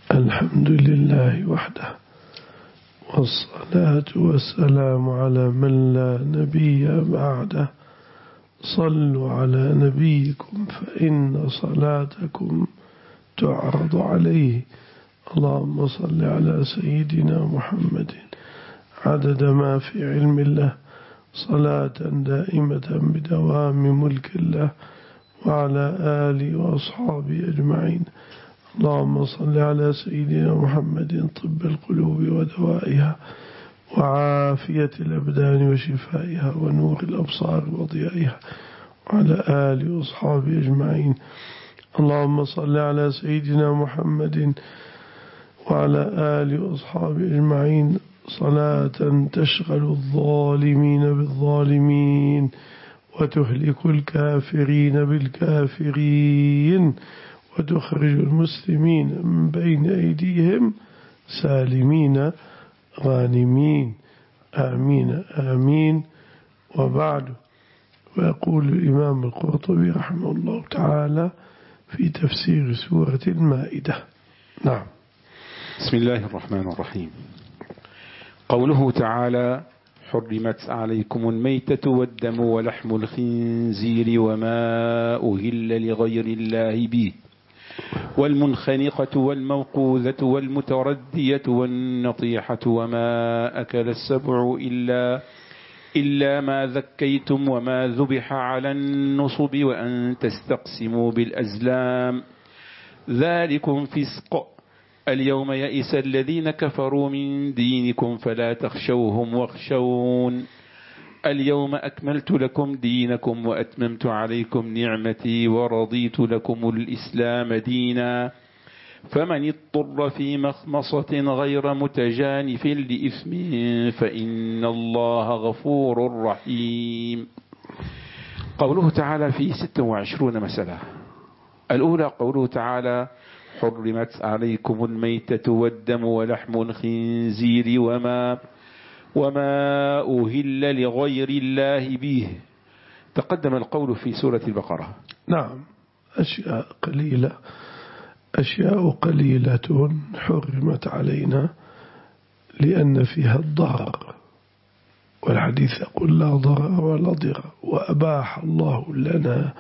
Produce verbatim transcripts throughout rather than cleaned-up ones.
الحمد لله وحده، والصلاة والسلام على من لا نبي بعده. صلوا على نبيكم فإن صلاتكم تعرض عليه. اللهم صل على سيدنا محمد عدد ما في علم الله، صلاة دائمة بدوام ملك الله، وعلى آله وأصحابه أجمعين. اللهم صل على سيدنا محمد طب القلوب ودوائها، وعافية الأبدان وشفائها، ونور الأبصار وضيائها، وعلى آله وأصحابه أجمعين. اللهم صل على سيدنا محمد وعلى آله وأصحابه أجمعين صلاة تشغل الظالمين بالظالمين، وتهلك الكافرين بالكافرين، وتخرج المسلمين من بين أيديهم سالمين غانمين. آمين آمين. وبعد، ويقول الإمام القرطبي رحمه الله تعالى في تفسير سورة المائدة. نعم. بسم الله الرحمن الرحيم. قوله تعالى: حرمت عليكم الميتة والدم ولحم الخنزير وما أهل لغير الله به، والمنخنقة والموقوذة والمتردية والنطيحة وما أكل السبع إلا إلا ما ذكيتم وما ذبح على النصب وأن تستقسموا بالأزلام، ذلكم فسق. اليوم يئس الذين كفروا من دينكم فلا تخشوهم واخشون. اليوم أكملت لكم دينكم وأتممت عليكم نعمتي ورضيت لكم الإسلام دينا، فمن اضطر في مخمصة غير متجانف لإثم فإن الله غفور رحيم. قوله تعالى في ست وعشرون مسألة. الأولى قوله تعالى: حرمت عليكم الميتة والدم ولحم الخنزير وما وما أهل لغير الله به. تقدم القول في سورة البقرة. نعم. أشياء قليلة أشياء قليلة حرمت علينا لأن فيها الضرر، والحديث يقول لا ضرر ولا ضرر. وأباح الله لنا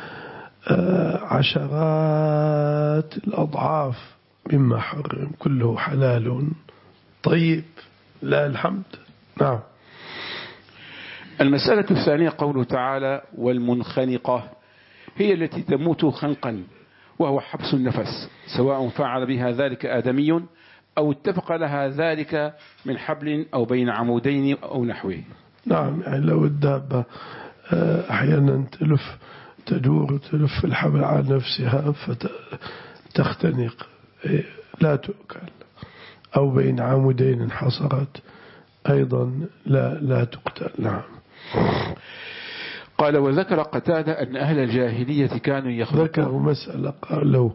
عشرات الأضعاف مما حرم، كله حلال طيب، لا الحمد. نعم. المسألة الثانية قوله تعالى: والمنخنقة، هي التي تموت خنقا، وهو حبس النفس، سواء فعل بها ذلك آدمي أو اتفق لها ذلك من حبل أو بين عمودين أو نحوه. نعم. يعني لو الدابة أحيانا تلف تدور تلف الحبل على نفسها فتختنق لا تؤكل، أو بين عمودين انحصرت أيضا لا لا تقتل. نعم. قال: وذكر قتادة أن أهل الجاهلية كانوا يخلقون. ذكروا مسألة، قال لو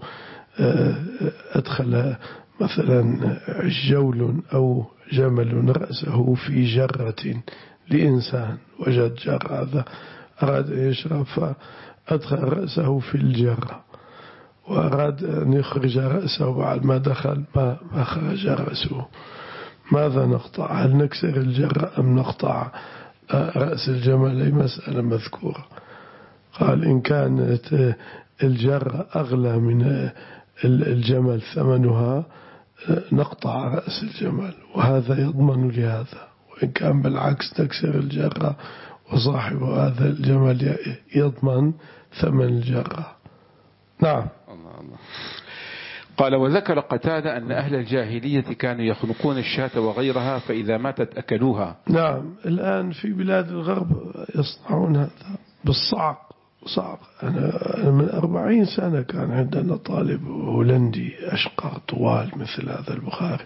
أدخل مثلا جول أو جمل رأسه في جرة لإنسان، وجد جرة هذا أراد أن يشرب فأدخل رأسه في الجرة، وأراد أن يخرج رأسه بعد ما دخل ما خرج رأسه، ماذا نقطع؟ هل نكسر الجرة أم نقطع رأس الجمل؟ أي مسألة مذكورة. قال: إن كانت الجرة أغلى من الجمل ثمنها نقطع رأس الجمل، وهذا يضمن لهذا. وإن كان بالعكس نكسر الجرة وصاحب هذا الجمل يضمن ثمن الجرة. نعم. الله الله. قال: وذكر قتادة أن أهل الجاهلية كانوا يخنقون الشاة وغيرها فإذا ماتت أكلوها. نعم. الآن في بلاد الغرب يصنعون هذا بالصعق. صعق. أنا من أربعين سنة كان عندنا طالب هولندي أشقر طوال مثل هذا البخاري،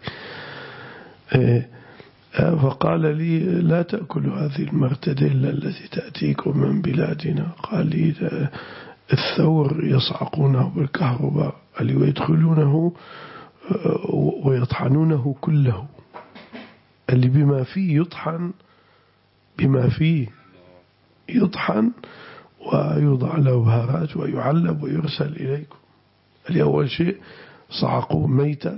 فقال لي: لا تأكلوا هذه المرتديلا التي تأتيكم من بلادنا. قال لي: الثور يصعقونه بالكهرباء ويدخلونه ويطحنونه كله، اللي بما فيه يطحن، بما فيه يطحن ويوضع له بهارات ويعلب ويرسل إليكم. الأول شيء صعقوا ميتة،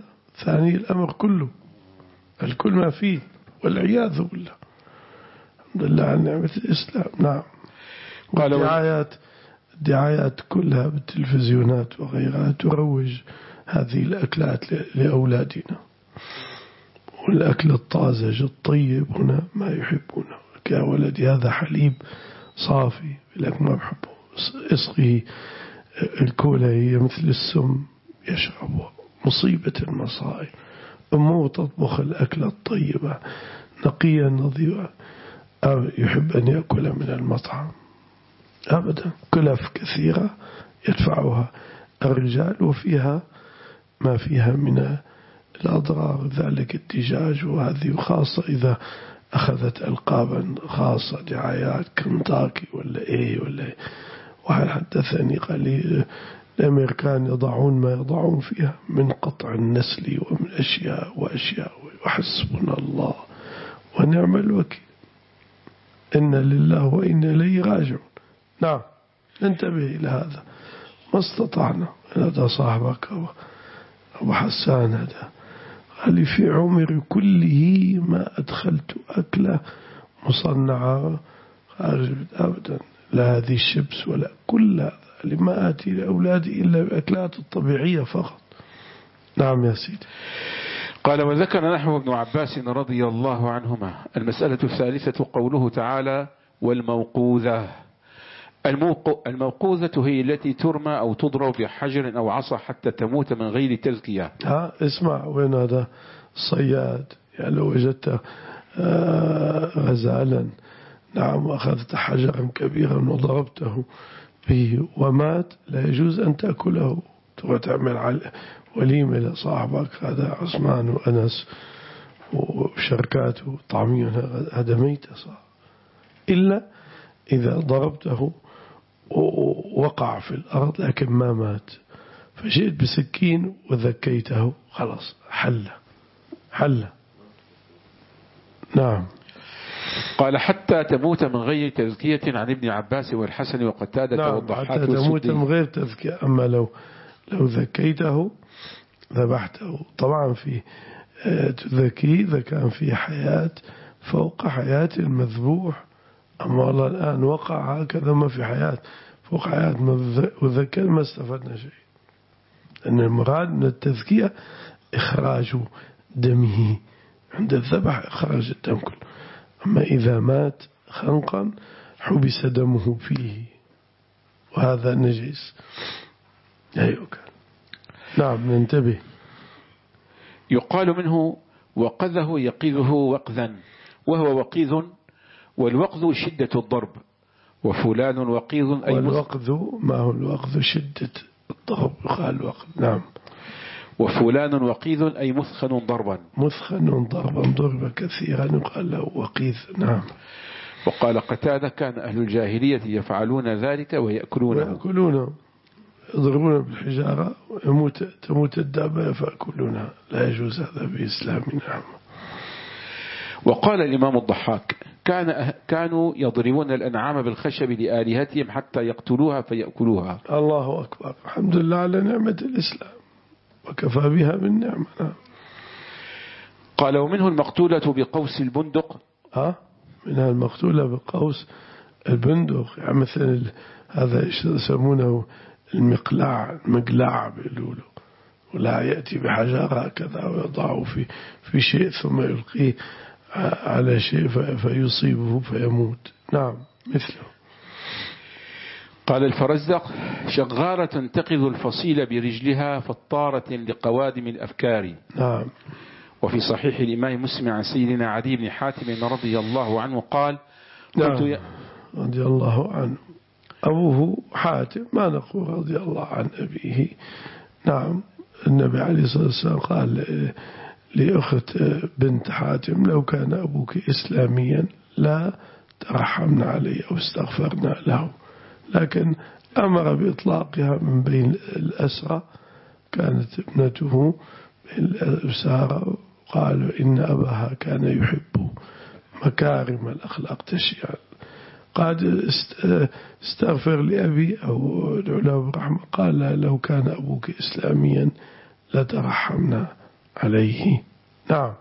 ثاني الأمر كله، الكل ما فيه، والعياذ بالله. الحمد لله على نعمة الإسلام. نعم. والدعايات الدعايات كلها بالتلفزيونات وغيرها تروج هذه الأكلات لأولادنا، والأكل الطازج الطيب هنا ما يحبونه. يا ولدي هذا حليب صافي، لك ما بحبه، اسقه الكولا هي مثل السم يشربها، مصيبة المصائب. أمه تطبخ الأكل الطيبة نقيا نظيفا، يحب أن يأكل من المطعم أبدا. كلف كثيرة يدفعها الرجال، وفيها ما فيها من الأضرار، ذلك الدجاج وهذه، خاصة إذا أخذت ألقابا خاصة، دعايات كنتاكي ولا إيه ولا إيه. واحد حدثني قال لي الأمريكان يضعون ما يضعون فيها من قطع النسل ومن أشياء وأشياء، وحسبنا الله ونعم الوكيل، إن لله وإن إليه راجعون. نعم، ننتبه إلى هذا ما استطعنا. هذا صاحبك أبو حسان هذا قال لي في عمري كله ما أدخلت أكلة مصنعة خارج أبدا، لا هذه الشيبس ولا كل هذا، لما آتي لأولادي إلا بأكلات الطبيعية فقط. نعم يا سيدي. قال وذكر نحو ابن عباس رضي الله عنهما. المسألة الثالثة قوله تعالى والموقوذة. الموقوذة هي التي ترمى أو تضرب بحجر أو عصا حتى تموت من غير تزكية. ها اسمع، وين هذا الصياد؟ يعني لو وجدت غزالا نعم وأخذت حجرا كبيرا وضربته به ومات، لا يجوز أن تأكله. تبغى تعمل على وليمة لصاحبك هذا عثمان وأنس وشركاته طعميا، هذا ميت صح، إلا إذا ضربته ووقع في الأرض لكن ما مات، فجئت بسكين وذكيته خلاص حل حل. نعم. قال حتى تموت من غير تزكية عن ابن عباس والحسن وقتادة نعم والضحاك حتى تموت من غير تزكية. أما لو لو ذكيته ذبحته طبعا في تذكي إذا كان في حياة فوق حياة المذبوح. أما الله الآن وقع هكذا ما في حياة فوق حياة وذكر ما استفدنا شيء، أن المراد من التذكية إخراج دمه عند الذبح، إخراج الدم كله. أما إذا مات خنقا حبس دمه فيه وهذا نجس. أيوة. نعم ننتبه. يقال منه وقذه يقذه وقذا، وهو وقيذ، والوقذ شدة الضرب، وفلان وقيذ أي والوقذ ما هو الوقذ؟ شدة الضرب قال الوقذ. نعم. وفلان وقيذ أي مثخن ضربا، مثخن ضربا ضرب كثيرا يقال له وقيذ. نعم. وقال قتادة كان أهل الجاهلية يفعلون ذلك ويأكلونه ويأكلونه يضربون بالحجارة ويموت تموت الدابة فأكلونها، لا يجوز هذا بإسلامنا. نعم. وقال الإمام الضحاك كان كانوا يضربون الأنعام بالخشب لآلهتهم حتى يقتلوها فيأكلوها. الله أكبر. الحمد لله على نعمة الإسلام وكفى بها بالنعمة. قال ومنه المقتولة بقوس البندق. ها منها المقتولة بقوس البندق، يعني مثل هذا يسمونه المقلاع، المقلاع بيقولوا، ولا يأتي بحجر هكذا ويضعه في في شيء ثم يلقيه على شيء فيصيبه فيموت. نعم مثله. قال الفرزدق شغارة تنتقذ الفصيل برجلها فطارة لقوادم الأفكار. نعم. وفي صحيح الإمام مسلم عن سيدنا عدي بن حاتم رضي الله عنه قال نعم ي... رضي الله عنه أبوه حاتم، ما نقول رضي الله عن أبيه. نعم. النبي عليه الصلاة والسلام قال لأخت بنت حاتم لو كان أبوك إسلاميا لا ترحمنا عليه أو استغفرنا له، لكن أمر بإطلاقها من بين الأسرى. كانت ابنته بين الأسرى، قالوا إن أباها كان يحب مكارم الأخلاق تشيع، قال استغفر لأبي أو ادعو له برحمة، قال لو كان أبوك إسلاميا لترحمنا عليه. نعم.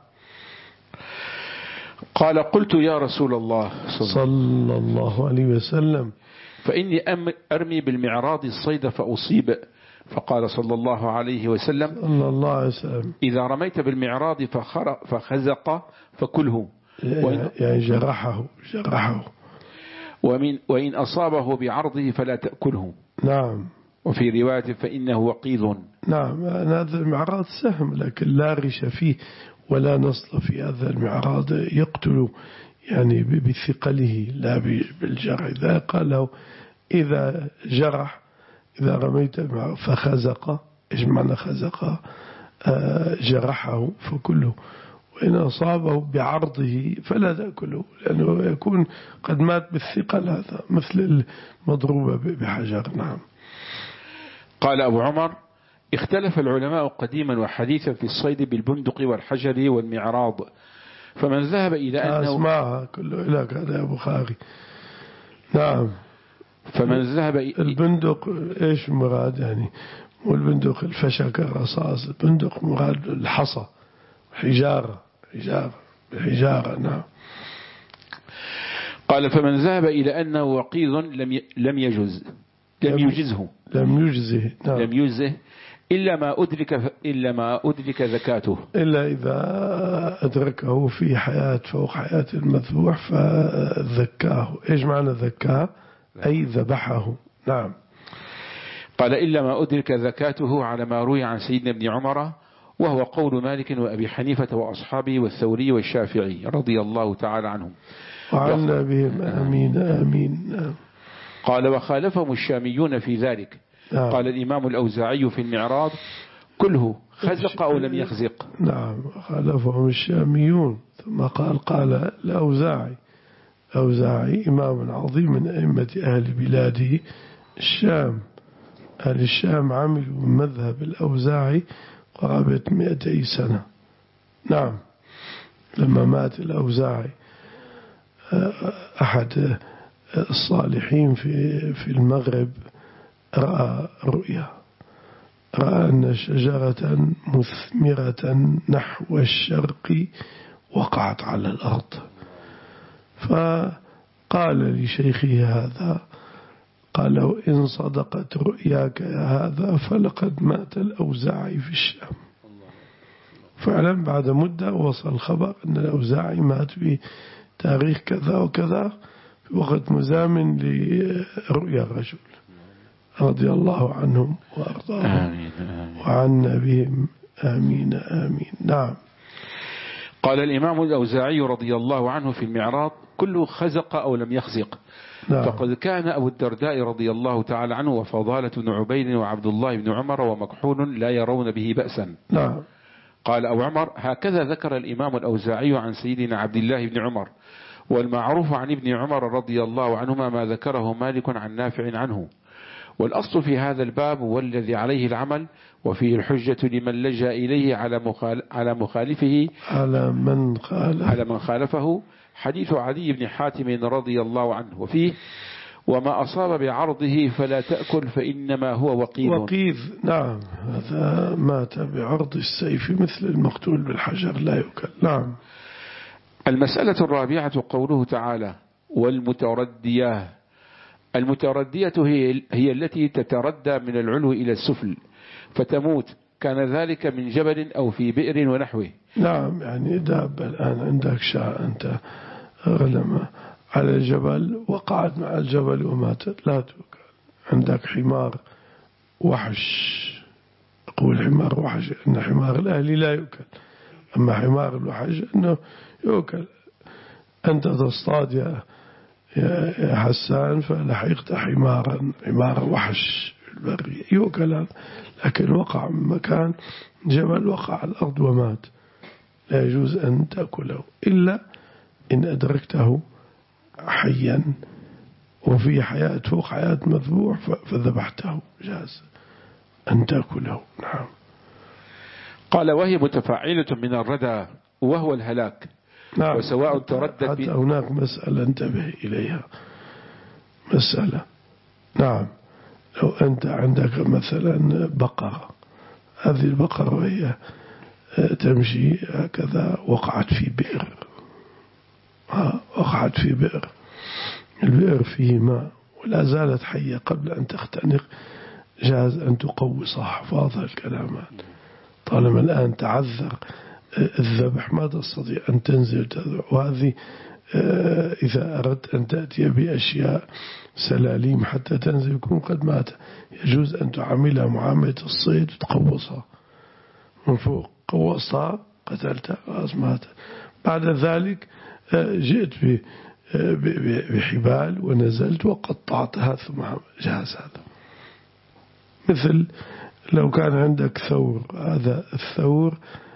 قال قلت يا رسول الله صلى الله عليه وسلم فإني أرمي بالمعراض الصيد فأصيب، فقال صلى الله عليه وسلم صلى الله عليه وسلم إذا رميت بالمعراض فخزق فكله، يعني جرحه جرحه ومن وإن أصابه بعرضه فلا تأكله. نعم. وفي رواية فإنه وقيض. نعم. هذا المعراض سهم لكن لا غش فيه ولا نصل في هذا المعراض يقتل يعني بثقله لا بالجرح. إذا قال له إذا جرح إذا رميت فخزق، إيش معنى خزق؟ آه جرحه فكله، وإن أصابه بعرضه فلا تأكله لأنه يكون قد مات بالثقل، هذا مثل المضروبة بحجر. نعم. قال أبو عمر اختلف العلماء قديما وحديثا في الصيد بالبندق والحجر والمعراض، فمن ذهب إلى أنه أسمعها كله لك هذا يا بخاري. نعم. فمن ذهب إ... البندق إيش مراد؟ يعني مو البندق الفشك الرصاص، البندق مراد الحصى حجارة حجارة حجارة. نعم. قال فمن ذهب إلى أنه وقيض لم ي... لم يجز لم يجزه لم يجزه. نعم. لم يجزه إلا ما أدرك إلا ما أدرك زكاته، إلا إذا أدركه في حياة فوق حياة المذبوح فذكاه. إيش معنى ذكاه؟ أي ذبحه. نعم. قال إلا ما أدرك زكاته على ما روي عن سيدنا ابن عمر، وهو قول مالك وأبي حنيفة وأصحابه والثوري والشافعي رضي الله تعالى عنهم وعنا بهم آمين آمين. قال وخالفهم الشاميون في ذلك. نعم. قال الإمام الأوزاعي في المعراض كله خزق أو لم يخزق. نعم. خالفهم الشاميون. ثم قال قال الأوزاعي. الأوزاعي إمام عظيم من أئمة أهل بلاده الشام. أهل الشام عملوا مذهب الأوزاعي قرابة مئتي سنة. نعم. لما مات الأوزاعي أحد الصالحين في في المغرب رأى رؤيا، رأى أن شجرة مثمرة نحو الشرق وقعت على الأرض، فقال لشيخه هذا قال له إن صدقت رؤياك يا هذا فلقد مات الأوزاعي في الشام. فعلا بعد مدة وصل الخبر أن الأوزاعي مات بتاريخ كذا وكذا في وقت مزامن لرؤيا الرجل رضي الله عنهم وأرضاهم وعنا بهم آمين آمين. نعم. قال الإمام الأوزاعي رضي الله عنه في المعراض كله خزق أو لم يخزق. نعم. فقد كان أبو الدرداء رضي الله تعالى عنه وفضالة بن عبيد وعبد الله بن عمر ومكحول لا يرون به بأسا. نعم. قال أبو عمر هكذا ذكر الإمام الأوزاعي عن سيدنا عبد الله بن عمر، والمعروف عن ابن عمر رضي الله عنهما ما ذكره مالك عن نافع عنه. والأصل في هذا الباب والذي عليه العمل وفيه الحجة لمن لجأ إليه على مخال على مخالفه على من خالف على من خالفه حديث علي بن حاتم رضي الله عنه، وفيه وما أصاب بعرضه فلا تأكل فإنما هو وقيض. وقيض. نعم. هذا مات بعرض السيف مثل المقتول بالحجر لا يؤكل. نعم. المسألة الرابعة قوله تعالى والمتردية. المتردية هي, هي التي تتردى من العلو إلى السفل فتموت، كان ذلك من جبل أو في بئر ونحوه. نعم. يعني دابة الآن عندك شاء أنت غنم على الجبل وقعت مع الجبل وماتت لا تؤكل. عندك حمار وحش، أقول حمار وحش أن حمار الأهلي لا يؤكل، أما حمار الوحش أنه يؤكل. أنت تصطاد يا يا حسان فلحقت حمارا حمار وحش البري يؤكل، لكن وقع من مكان جبل وقع على الأرض ومات لا يجوز أن تأكله إلا إن أدركته حيا وفي حياة فوق حياة مذبوح فذبحته جاز أن تأكله. نعم. قال وهي متفاعلة من الردى وهو الهلاك. نعم. وسواء تردد حتى هناك مسألة انتبه إليها، مسألة. نعم. لو أنت عندك مثلا بقرة، هذه البقرة وهي تمشي هكذا وقعت في بئر، وقعت في بئر، البئر فيه ماء ولا زالت حية قبل أن تختنق، جاز أن تقوصها حفاظ الكلامات. طالما الآن تعذر الذبح ما تستطيع أن تنزل تذبح. وهذه إذا أردت أن تأتي بأشياء سلاليم حتى تنزل يكون قد مات، يجوز أن تعاملها معاملة الصيد وتقوصها من فوق، قوصها قتلتها خلاص مات. بعد ذلك جئت بحبال ونزلت وقطعتها ثم جاز هذا. مثل لو كان عندك ثور، هذا الثور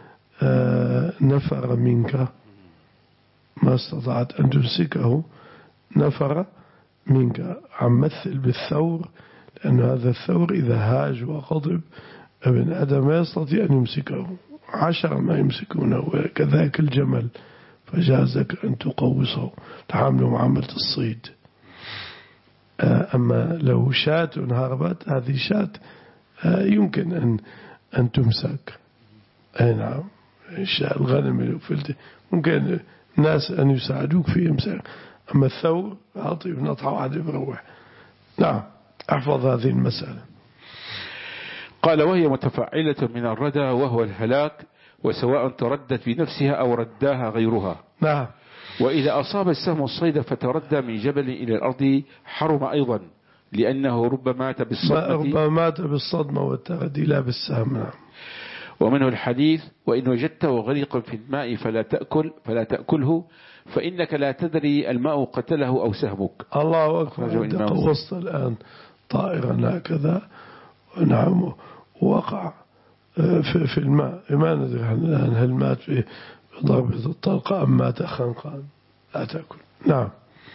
نفر منك ما استطعت أن تمسكه، نفر منك، عم مثل بالثور، لأن هذا الثور إذا هاج وغضب ابن آدم ما يستطيع أن يمسكه، عشرة ما يمسكونه، وكذلك الجمل، فجازك أن تقوصه تعامله معاملة الصيد. أما لو شاة هربت، هذه شاة يمكن أن أن تمسك. أي نعم، الشاة الغنم الفلتة ممكن الناس أن يساعدوك في إمساك. أما الثور أعطي بنطحة واحدة بروح. نعم، أحفظ هذه المسألة. قال: وهي متفعلة من الردى وهو الهلاك، وسواء تردت بنفسها أو رداها غيرها. نعم. وإذا أصاب السهم الصيد فتردى من جبل إلى الأرض حرم أيضا، لأنه ربما مات بالصدمة ربما مات بالصدمة والتردي لا بالسهم. نعم. ومنه الحديث: وإن وجدته غريقا في الماء فلا تأكل فلا تأكله، فإنك لا تدري الماء قتله أو سهمك. الله أكبر. أنت قوصت الآن طائرا هكذا، نعم، وقع في الماء، ما ندري الآن هل مات بضربة الطلقة أم مات خنقا، لا تأكل. نعم.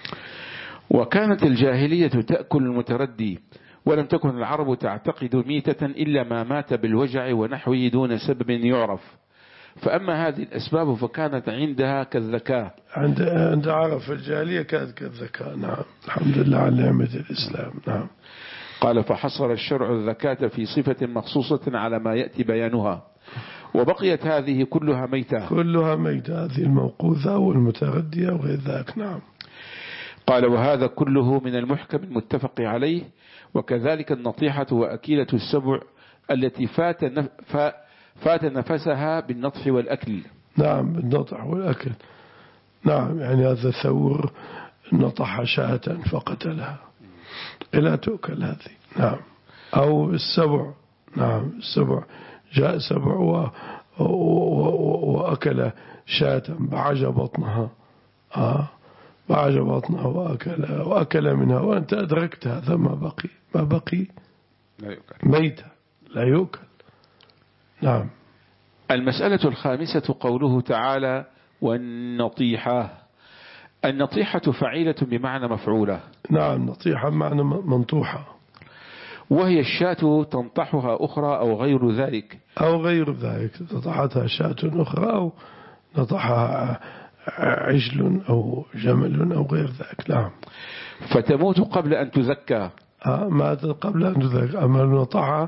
وكانت الجاهلية تأكل المتردي، ولم تكن العرب تعتقد ميتة إلا ما مات بالوجع ونحوه دون سبب يعرف. فأما هذه الأسباب فكانت عندها كالذكاء. عند عند عرب في الجاهلية كانت كالذكاء. نعم، الحمد لله على نعمة الإسلام. نعم. قال: فحصر الشرع الذكاة في صفة مخصوصة على ما يأتي بيانها، وبقيت هذه كلها ميتة. كلها ميتة، هذه الموقوذة والمتردية وغير ذلك. نعم. قال: وهذا كله من المحكم المتفق عليه، وكذلك النطيحة وأكيلة السبع التي فات, نف... فات نفسها بالنطح والأكل. نعم، بالنطح والأكل. نعم، يعني هذا الثور نطح شاة فقتلها، لا تؤكل هذه. نعم. أو السبع. نعم، السبع جاء سبع و... و... و... وأكل شاة بعج بطنها، آه بعج بطنها وأكل وأكل منها، وأنت أدركت هذا، ما بقي ما بقي لا يؤكل، ميتة لا يؤكل. نعم. المسألة الخامسة قوله تعالى: والنطيحة. النطيحة فعيلة بمعنى مفعولة. نعم، نطيحة معنى منطوحة، وهي الشاة تنطحها أخرى أو غير ذلك. أو غير ذلك، نطحتها شاة أخرى أو نطحها عجل أو جمل أو غير ذلك. نعم. فتموت قبل أن تزكى. آه ماتت قبل أن تزكى. أما نطحها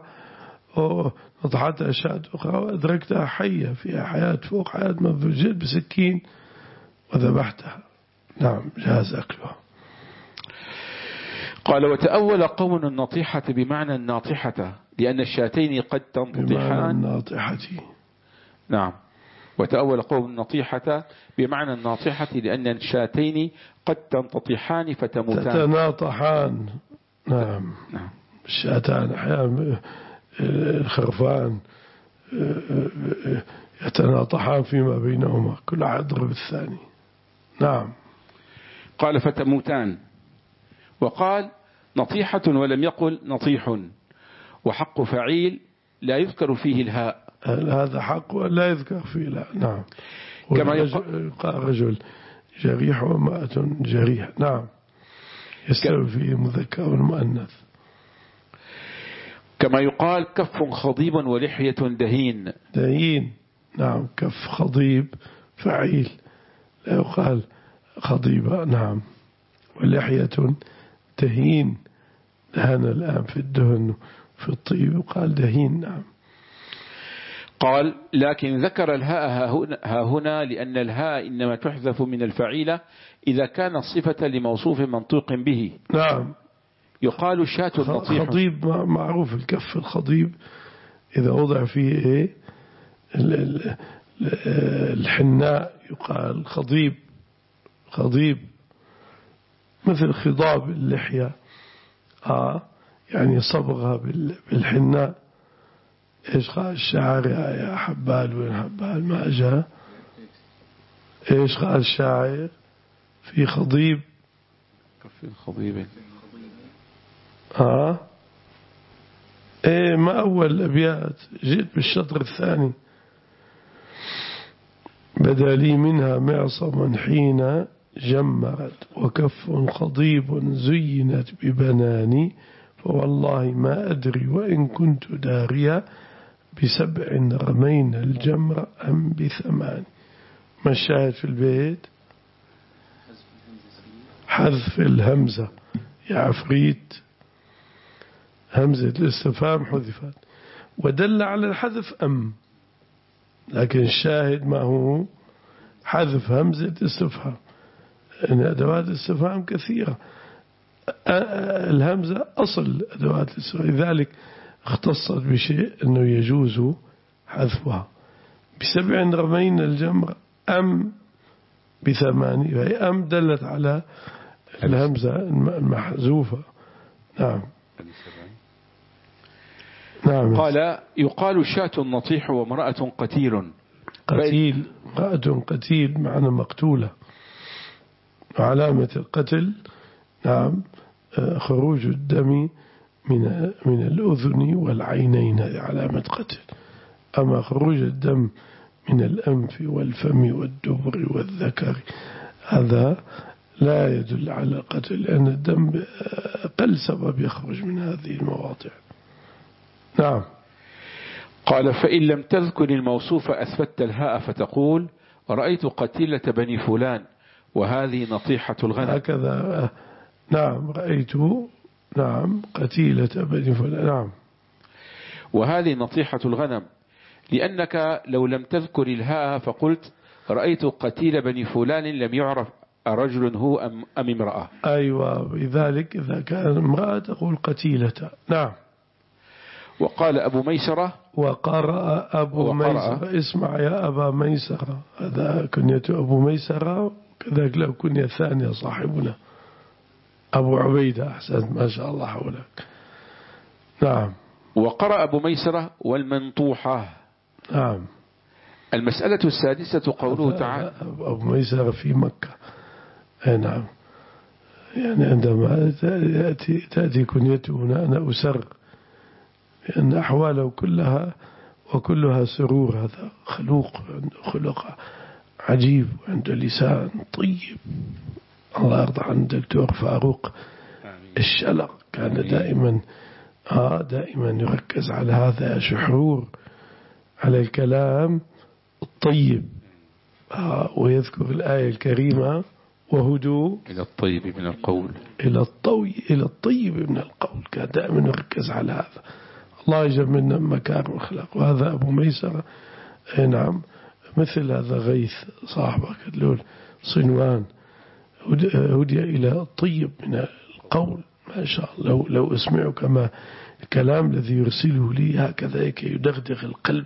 نطحتها شاة أخرى وأدركتها حية فيها حياة فوق حياة، مبجد بسكين وذبحتها، نعم، جاز أكلها. قال: وتأول قوم النطيحة بمعنى الناطحة، لأن الشاتين قد تنطحان. بمعنى الناطحة. نعم. وتأول قوم النطيحة بمعنى الناطحة لأن الشاتين قد تنتطحان فتموتان. تتناطحان. نعم. نعم. الشاتان أحيانا الخرفان يتناطحان فيما بينهما، كل واحد يضرب الثاني. نعم. قال: فتموتان. وقال: نطيحة ولم يقل نطيح، وحق فعيل لا يذكر فيه الهاء. هذا حق ولا يذكر فيه لا. نعم. كما يقال رجل جريح وامرأة جريح. نعم، يستوي فيه مذكر والمؤنث. كما يقال: كف خضيب ولحية دهين. دهين. نعم، كف خضيب فعيل، لا يقال خضيبة. نعم. ولحية دهين، دهن الآن في الدهن في الطيب يقال دهين. نعم. قال لكن ذكر الهاء ها هنا لأن الهاء إنما تحذف من الفعيلة إذا كانت صفة لموصوف منطوق به. نعم. يقال شاة نطيح. خضيب معروف الكف الخضيب إذا وضع فيه إيه الحناء يقال خضيب. خضيب مثل خضاب اللحية آه يعني صبغها بالحناء. إيش قال الشاعر يا حبال وين حبال ما أجا؟ إيش قال الشاعر في خضيب كف خضيب آه إيه ما أول الأبيات جئت بالشطر الثاني بدا لي منها معصما حين جمرت وكف خضيب زينت ببناني فوالله ما أدري وإن كنت داريا بسبع رمين الجمر أم بثمان. ما الشاهد في البيت؟ حذف الهمزة يا عفريت. همزة الاستفهام حذفت ودل على الحذف أم، لكن الشاهد ما هو حذف همزة استفهام. إن أدوات الاستفهام كثيرة، الهمزة أصل أدوات الاستفهام، لذلك اختصت بشيء أنه يجوز حذفها. بسبع رمين الجمر أم بثماني، فهي أم دلت على الهمزة المحذوفة. نعم. نعم. قال يقال شاة نطيح وامرأة قتيل. قتيل امرأة قتيل معنى مقتولة، وعلامة القتل نعم خروج الدم من من الأذن والعينين، هذه علامة قتل. أما خروج الدم من الأنف والفم والدبر والذكر هذا لا يدل على قتل، لأن الدم أقل سبب يخرج من هذه المواضع. نعم. قال فإن لم تذكر الموصوف أثبت الهاء فتقول رأيت قتيلة بني فلان وهذه نطيحة الغنم. هكذا نعم رأيت نعم قتيلة بني فلان. نعم. وهذه نطيحة الغنم، لأنك لو لم تذكر الهاء فقلت رأيت قتيل بني فلان لم يعرف رجل هو أم, أم امرأة. أيوة، لذلك إذا كان امرأة تقول قتيلة. نعم. وقال أبو ميسرة وقرأ أبو وقرأ ميسرة اسمع يا أبا ميسرة، هذا كنية أبو ميسرة، كذلك له كنية ثانية صاحبنا أبو عبيدة. أحسنت ما شاء الله حولك. نعم. وقرأ أبو ميسرة والمنطوحة. نعم. المسألة السادسة قوله تعالى أبو ميسرة في مكة. نعم، يعني عندما تأتي, تأتي كنيته هنا أنا أسر، لأن أحواله كلها وكلها سرور. هذا خلوق خلق عجيب وعنده لسان طيب. الله يرضى عن الدكتور فاروق الشلق، كان دائما آه دائما يركز على هذا شحرور، على الكلام الطيب آه ويذكر الآية الكريمة وهدوا إلى الطيب من القول إلى الطوي إلى الطيب من القول. كان دائما يركز على هذا. الله يجب منا مكارم الأخلاق. وهذا أبو ميسرة نعم مثل هذا غيث صاحبك اللول صنوان هدي إلى الطيب من القول. ما شاء الله، لو, لو أسمعك ما الكلام الذي يرسله لي هكذا يدغدغ القلب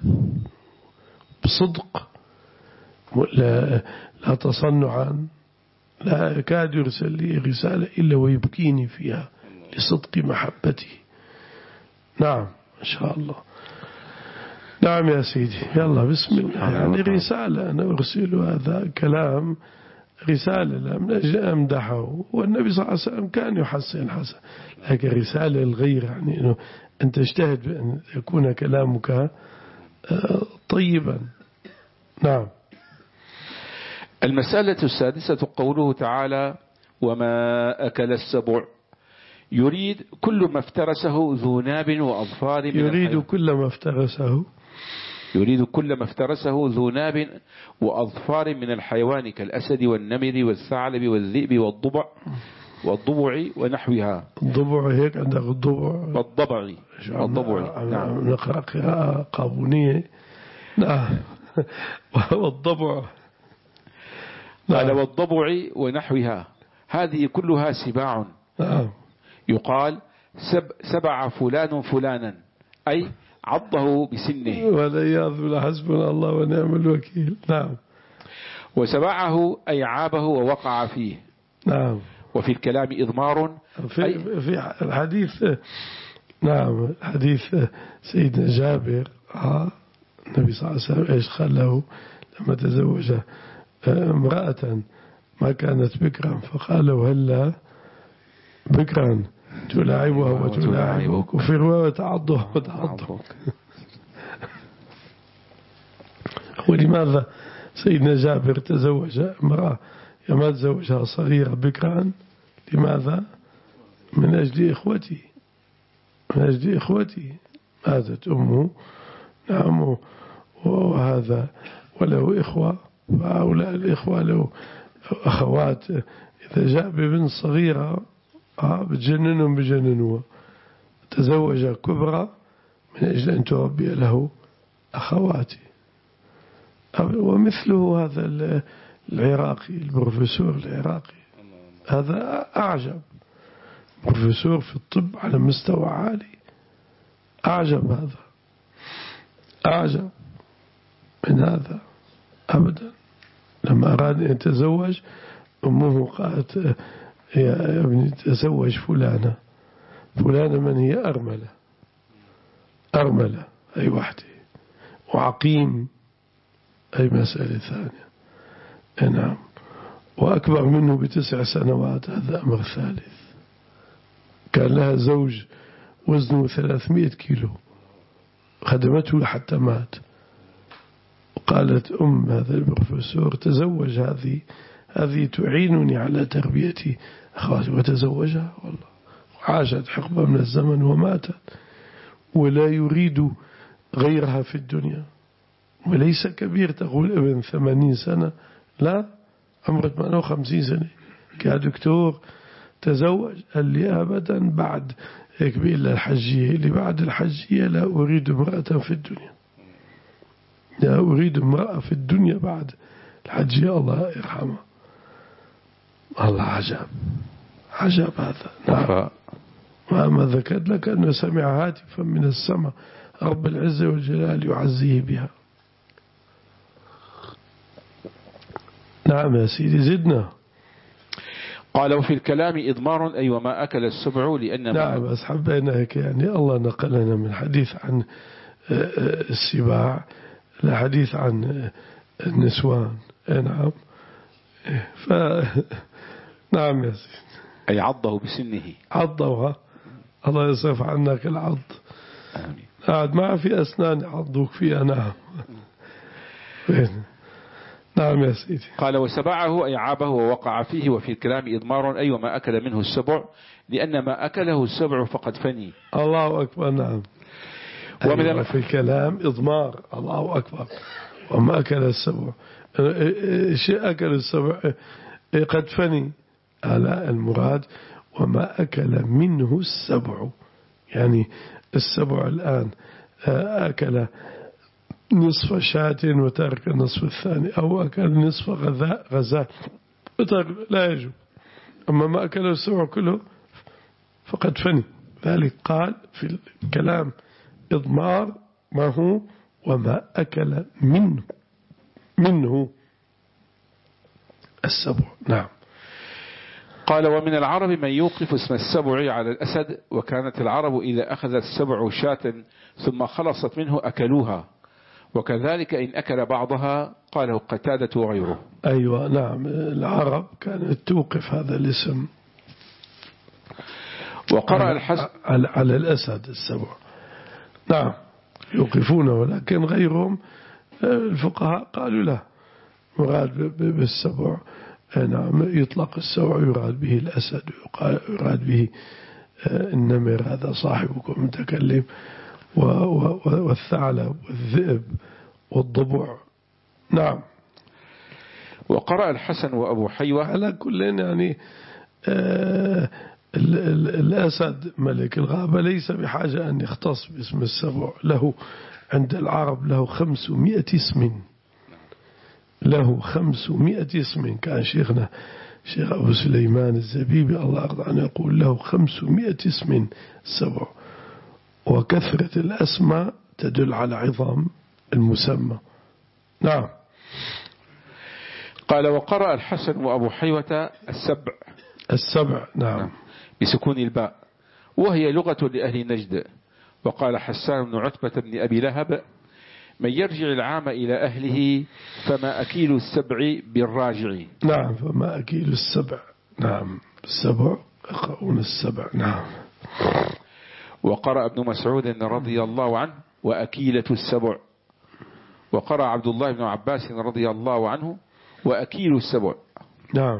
بصدق، لا, لا تصنعا، لا يكاد يرسل لي رسالة إلا ويبكيني فيها لصدق محبته. نعم ما شاء الله. نعم يا سيدي، يلا بسم الله. يعني رسالة أنا أرسل هذا كلام رسالة لم أمدحه، والنبي صلى الله عليه وسلم كان يحسن حسن، لكن رسالة الغير يعني أنه أن تجتهد بأن يكون كلامك طيبا. نعم. المسألة السادسة قوله تعالى وما أكل السبع، يريد كل ما افترسه ذو ناب وأظفار من يريد كل ما افترسه يريد كل ما افترسه ذو ناب وأظفار من الحيوان كالأسد والنمر والثعلب والذئب والضبع والضبع ونحوها. الضبع هيك عندك الضبع والضبع الضبع. نعم. نقرأ قراءة قابونية نعم. والضبع قال والضبع ونحوها هذه كلها سباع. نعم. يقال سب سبع فلان فلانا أي عضه بسنه. والعياذ بالله، حسبنا الله ونعم الوكيل. نعم. وسبعه أي عابه ووقع فيه. نعم. وفي الكلام إضمار في, في الحديث. نعم. حديث سيدنا جابر النبي صلى الله عليه وسلم إيش قال له لما تزوج امرأة ما كانت بكرا، فقال له هلا بكرا تلاعبها وتلاعبك، وفي رواية تعضها وتعضك. ولماذا سيدنا جابر تزوج امرأة ما تزوجها صغيرة بكرا؟ لماذا؟ من أجل إخوتي، من أجل إخوتي ماتت أمه. نعم. وهذا وله إخوة، فهؤلاء الإخوة له أخوات، إذا جاء ببنت صغيرة بتجننهم بجننوها. تزوج كبرى من أجل أن تربي له أخواتي. ومثله هذا العراقي البروفيسور العراقي، هذا أعجب، بروفيسور في الطب على مستوى عالي، أعجب، هذا أعجب من هذا أبدا. لما أراد أن يتزوج أمه قالت يا ابني تزوج فلانة. فلانة من هي؟ أرملة، أرملة أي وحدة، وعقيم أي مسألة ثانية. نعم. وأكبر منه بتسع سنوات، هذا أمر ثالث. كان لها زوج وزنه ثلاثمائة كيلو، خدمته حتى مات. وقالت أم هذا البروفيسور تزوج هذه هذه تعينني على تربية أخواتي، وتزوجها والله، عاشت حقبة من الزمن وماتت، ولا يريد غيرها في الدنيا. وليس كبير، تقول ابن ثمانين سنة، لا، عمره ثمانية وخمسين سنة كدكتور تزوج. قال لي أبدا بعد هيك إلا الحجية، اللي بعد الحجية لا أريد امرأة في الدنيا، لا أريد امرأة في الدنيا بعد الحجية، الله يرحمه. الله عجب، عجب هذا. نعم. وما ذكر لك أنه سمع هاتفا من السماء رب العزة والجلال يعزيه بها. نعم يا سيدي، زدنا. قال وفي الكلام إضمار أي وما أكل السبع لأن نعم. بس حبينا هيك يعني الله نقلنا من حديث عن السباع لحديث عن النسوان. نعم. ف نعم يا سيدي. أي عضه بسنه، عضوها، الله يصرف عنك العض. آمين. قاعد ما في أسنان يعضوك فيها. نعم. نعم يا سيدي. قال وسبعه أي عابه ووقع فيه. وفي الكلام إضمار أي وما أكل منه السبع لأن ما أكله السبع فقد فني. الله أكبر. نعم. ومن أيوة في الكلام إضمار. الله أكبر. وما أكل السبع، شيء أكل السبع قد فني. على المراد وما أكل منه السبع، يعني السبع الآن أكل نصف شاة وترك النصف الثاني، أو أكل نصف غذاء غزال وترك، لا يجوز. أما ما أكله السبع كله فقد فني. ذلك قال في الكلام إضمار ما هو وما أكل منه منه السبع. نعم. قال ومن العرب من يوقف اسم السبع على الأسد، وكانت العرب إذا أخذت السبع شاة ثم خلصت منه أكلوها، وكذلك إن أكل بعضها قاله قتادة وغيره. أيوة. نعم. العرب كانت توقف هذا الاسم وقرأ الحسن على, على الأسد السبع. نعم. يوقفونه، ولكن غيرهم الفقهاء قالوا لا، مراد بالسبع. نعم. يطلق السبع يراد به الأسد، ويراد به النمر، هذا صاحبكم متكلم، والثعلب والذئب والضبع. نعم. وقرأ الحسن وأبو حيوة على كل يعني آه الأسد ملك الغابة ليس بحاجة أن يختص باسم السبع، له عند العرب له خمسمائة اسم، له خمسمائة اسم. كان شيخنا شيخ أبو سليمان الزبيبي الله يرضى عنه يقول له خمسمائة اسم سبع، وكثرة الأسماء تدل على عظام المسمى. نعم. قال وقرأ الحسن وأبو حيوة السبع السبع نعم بسكون الباء، وهي لغة لأهل نجد. وقال حسان بن عتبة بن أبي لهب من يرجع العام إلى أهله فما أكيل السبع بالراجع. نعم فما أكيل السبع. نعم السبع يقرؤون السبع. نعم. وقرأ ابن مسعود رضي الله عنه وأكيلة السبع. وقرأ عبد الله بن عباس رضي الله عنه وأكيل السبع. نعم.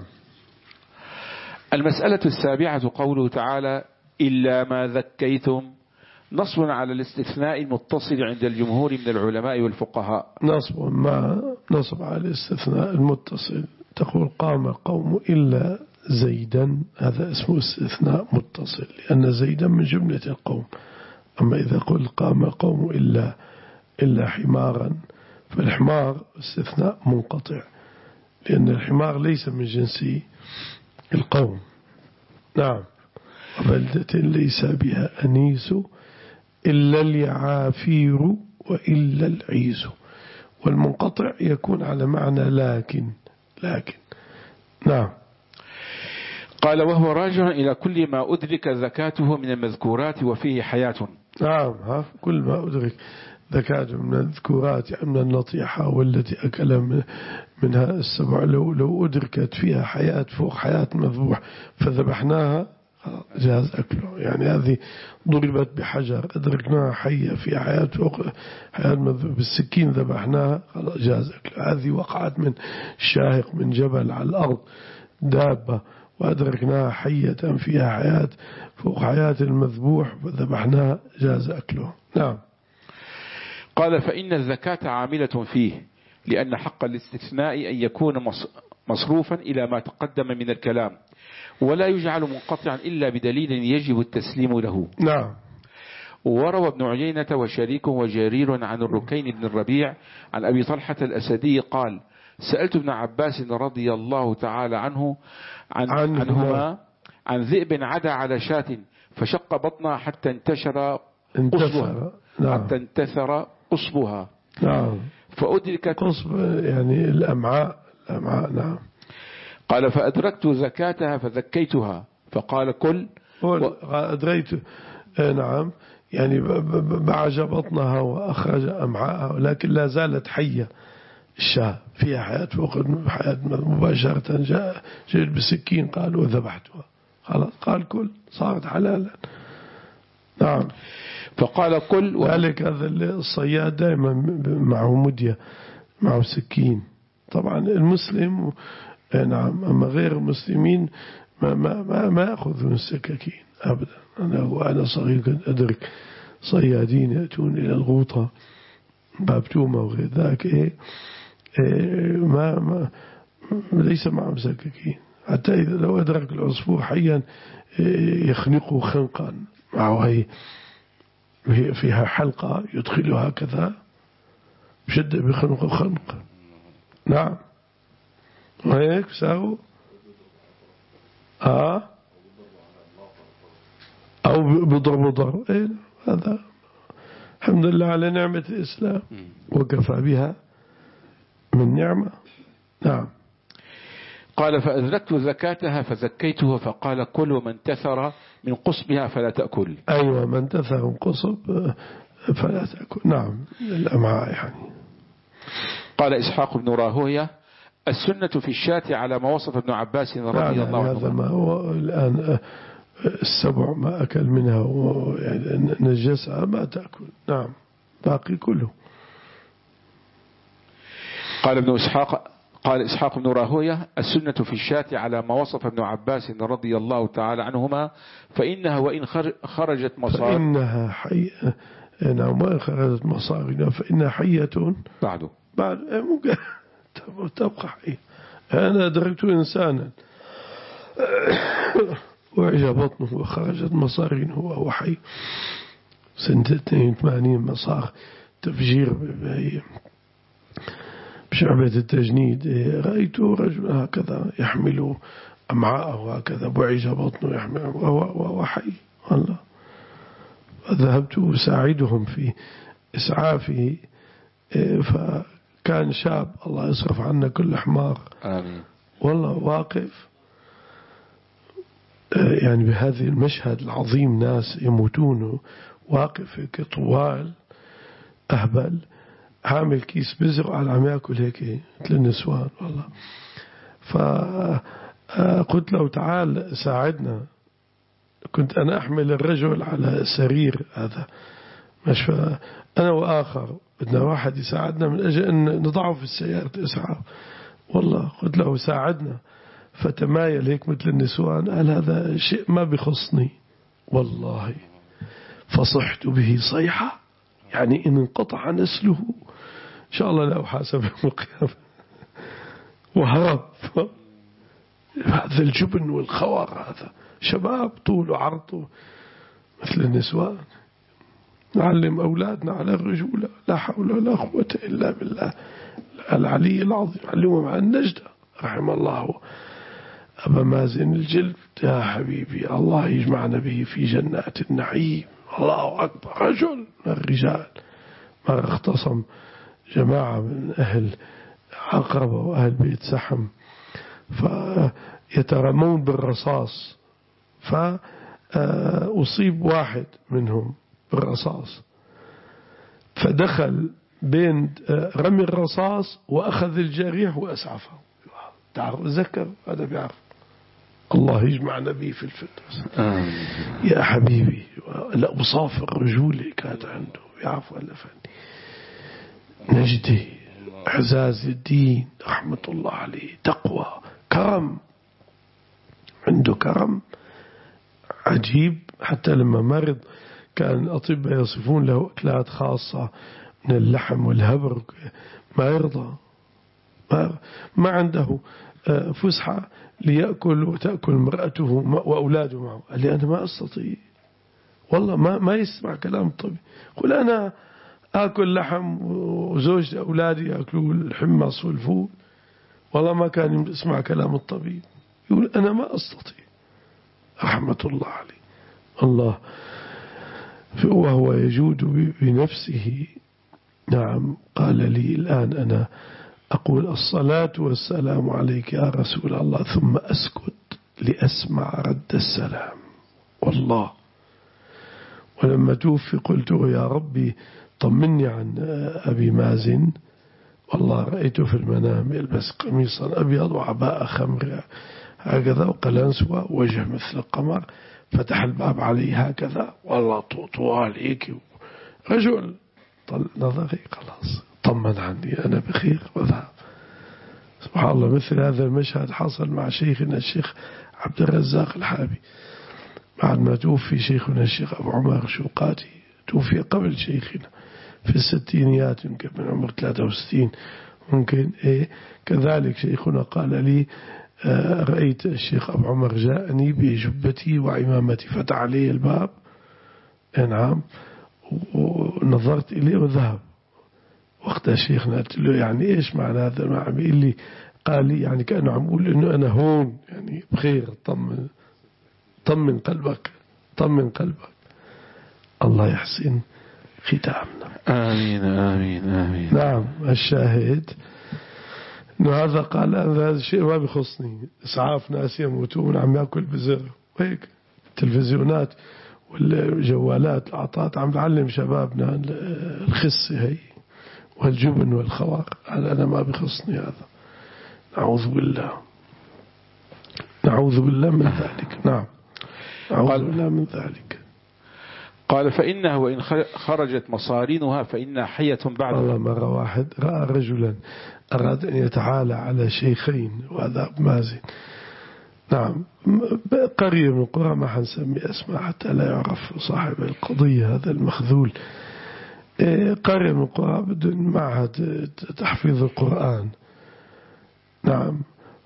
المسألة السابعة قوله تعالى إلا ما ذكيتم، نصب على الاستثناء المتصل عند الجمهور من العلماء والفقهاء. نصب ما نصب على الاستثناء المتصل، تقول قام القوم إلا زيدا، هذا اسمه استثناء متصل لأن زيدا من جملة القوم. أما إذا قل قام القوم إلا إلا حمارا، فالحمار استثناء منقطع لأن الحمار ليس من جنس القوم. نعم. وبلدة ليس بها أنيس إلا اليعافير وإلا العيس. والمنقطع يكون على معنى لكن لكن. نعم. قال وهو راجع إلى كل ما أدرك زكاته من المذكورات وفيه حياة. نعم ها كل ما أدرك زكاته من المذكورات، يعني من النطيحة والتي أكل منها السبع، لو لو أدركت فيها حياة فوق حياة مذبوح فذبحناها جاز أكله. يعني هذه ضربت بحجر أدركناها حية في حياة فوق حياة مذبوح، بالسكين ذبحناها جاز أكله. هذه وقعت من شاهق من جبل على الأرض دابة وأدركناها حية فيها حياة فوق حياة المذبوح فذبحناها جاز أكله. نعم. قال فإن الزكاة عاملة فيه، لأن حق الاستثناء أن يكون مصروفا إلى ما تقدم من الكلام، ولا يجعل منقطعا إلا بدليل يجب التسليم له. نعم. وروى ابن عيينة وشريك وجرير عن الركين بن الربيع عن أبي طلحة الأسدي قال سألت ابن عباس رضي الله تعالى عنه عن عنهما عن ذئب عدا على شاة فشق بطنها حتى انتشر قصبها نعم. حتى انتثر قصبها. نعم. فأدركت قصب يعني الأمعاء الأمعاء. نعم. قال فأدركت زكاتها فذكيتها فقال كل و... أدريت. نعم يعني بعج بطنها وأخرج أمعاءها، ولكن لا زالت حية الشاة فيها حياة فوق حياة مباشرة. جاء جيل بسكين قال وذبحتها خلاص قال كل صارت حلالا. نعم. فقال كل و... ذلك هذا الصياد دائما معه مدية معه سكين. طبعا المسلم نعم، أما غير المسلمين ما ما ما, ما يأخذون السكاكين أبدا. أنا وأنا صغير كنت أدرك صيادين يأتون إلى الغوطة باب تومة وغير ذاك إيه, إيه ما ما ليس معهم سكاكين، حتى إذا لو أدرك العصفور حيا إيه يخنقه خنقا معه هي فيها حلقة يدخلها هكذا بشدة بخنق خنق. نعم. وهيك ساو آه أو بضرب ضرب. إيه هذا الحمد لله على نعمة الإسلام وكفى بها من نعمة. نعم. قال فأدركت زكاتها فزكيته فقال كل ومن تثر من قصبها فلا تأكل. أيوة من تثر من قصب فلا تأكل. نعم الأمعاء يعني. قال إسحاق بن راهوية السنة في الشاة على ما وصف ابن عباس رضي يعني الله عنه. هذا ما هو الآن السبع ما أكل منها ونجسها ما تأكل. نعم باقي كله. قال ابن إسحاق قال إسحاق بن راهوية السنة في الشاة على ما وصف ابن عباس رضي الله تعالى عنهما، فإنها وإن خرجت مصار فإنها حية. نعم وإن خرجت مصار فإنها حية بعده بعد ممكن تبقى حية. أنا أدركت إنسانا وعج بطنه وخرجت مصارينه وهو حي سنة اثنين وثمانين مصار التفجير بشعبة التجنيد، رأيت رجل هكذا يحمل أمعاءه هكذا بعج بطنه يحمل وهو حي والله. فذهبت أساعدهم في إسعافه، فكان شاب الله يصرف عنا كل حمار آمين والله واقف يعني بهذه المشهد العظيم، ناس يموتون واقف طوال أهبل عامل كيس بزر على عم يأكل هيك مثل النسوان والله. فقلت له تعال ساعدنا، كنت أنا أحمل الرجل على سرير هذا مش أنا وآخر بدنا واحد يساعدنا من أجل أن نضعه في السيارة إسعاف والله. قلت له ساعدنا، فتمايل هيك مثل النسوان قال هذا شيء ما بخصني والله. فصحت به صيحة يعني إن انقطع نسله إن شاء الله لا أحاسب يوم القيامة. وهرب. هذا الجبن والخور، هذا شباب طول وعرضه مثل النسوان. نعلم أولادنا على الرجولة، لا حول ولا قوة إلا بالله العلي العظيم. علمهم عن النجدة رحم الله أبا مازن الجلب، يا حبيبي الله يجمعنا به في جنات النعيم. الله أكبر، رجل من الرجال ما اختصم جماعة من أهل عقبة وأهل بيت سحم فيترمون بالرصاص، فأصيب واحد منهم بالرصاص، فدخل بين رمي الرصاص وأخذ الجريح وأسعفه. تعرف ذكر هذا بيعرف. الله يجمعنا به في الفردوس. يا حبيبي لا أصافر رجولي كانت عنده يعرف ولا فني نجدي اعزاز الدين رحمة الله عليه، تقوى كرم، عنده كرم عجيب. حتى لما مرض كان الأطباء يصفون له أكلات خاصة من اللحم والهبر، ما يرضى، ما, ما عنده فسحة ليأكل وتأكل مرأته وأولاده معه. قال لي أنا ما أستطيع والله، ما ما يسمع كلام الطبيب. قل أنا آكل لحم وزوجتي أولادي يأكلوا الحمص والفول، والله ما كان يسمع كلام الطبيب. يقول أنا ما أستطيع رحمة الله عليه. الله وهو يجود بنفسه. نعم قال لي الآن أنا أقول الصلاة والسلام عليك يا رسول الله ثم أسكت لأسمع رد السلام والله. ولما توفي قلت يا ربي طمني عن أبي مازن، والله رأيته في المنام يلبس قميصا أبيض وعباءة خمر هكذا وقلنسوة وجه مثل القمر، فتح الباب عليه هكذا والله طوال هيك، رجل طل نظري خلاص طمن عني أنا بخير وذهب. سبحان الله مثل هذا المشهد حصل مع شيخنا الشيخ عبد الرزاق الحابي بعد ما توفي شيخنا الشيخ أبو عمر شوقاتي، توفي قبل شيخنا في الستينيات يمكن من عمر ثلاثة وستين ممكن إيه. كذلك شيخنا قال لي آه رأيت الشيخ أبو عمر جاءني بجبتي وعمامتي، فتح علي الباب نعم ونظرت إليه وذهب. وقتها شيخنا قلت له يعني إيش معنى هذا؟ ما عم يقول لي، قال لي يعني كأنه عم يقول إنه أنا هون يعني بخير، طمن طمن قلبك طمن قلبك. الله يحسن ختامنا. آمين آمين آمين. نعم الشاهد إنه هذا قال هذا الشيء ما بيخصني، إسعاف ناس يموتون عم يأكل بزر وهيك. التلفزيونات والجوالات العطات عم تعلم شبابنا الخسة هي والجبن والخوار. أنا ما بخصني هذا، نعوذ بالله نعوذ بالله من ذلك. نعم نعوذ بالله من ذلك. قال فإنه وإن خرجت مصارينها فإنها حية بعد. والله مرة واحد رأى رجلا أراد أن يتعالى على شيخين، وهذا أبو مازن نعم قرية من القرى ما حنسمي أسماء حتى لا يعرف صاحب القضية هذا المخذول. قرية من القرى بدون معهد تحفيظ القرآن نعم،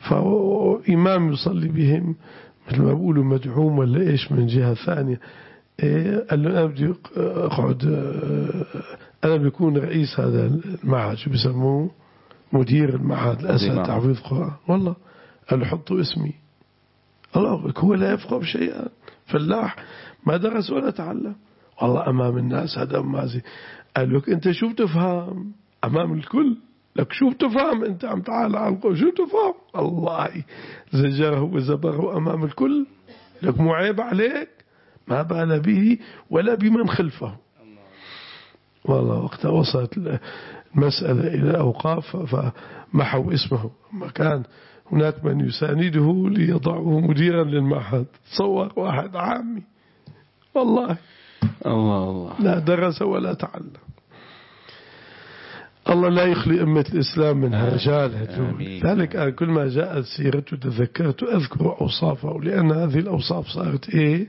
فإمام يصلي بهم مثل ما بيقولوا مدعوم ولا إيش من جهة ثانية، إيه قال له أنا بدي أقعد، أنا بيكون رئيس هذا المعهد، شو بيسموه، مدير المعهد الأسد تحفيظ قرآن. والله قال له حطوا اسمي. الله، هو لا يفقه شيئا، فلاح ما درس ولا تعلم. والله أمام الناس هذا مازي قال لك أنت شو بتفهم أمام الكل، لك شو بتفهم أنت عم تعال عنكم، شو بتفهم. الله زجره وزبره أمام الكل، لك مو عيب عليك، ما بال به ولا بمن خلفه. والله وقتها وصلت المسألة إلى أوقاف فمحوا اسمه، ما كان هناك من يسانده ليضعه مديرا للمعهد. تصور واحد عامي والله الله الله لا درس ولا تعلم. الله لا يخلي أمة الإسلام منها رجال. ذلك أنا كل ما جاءت سيرته تذكرت أذكر أوصافه، لأن هذه الأوصاف صارت إيه،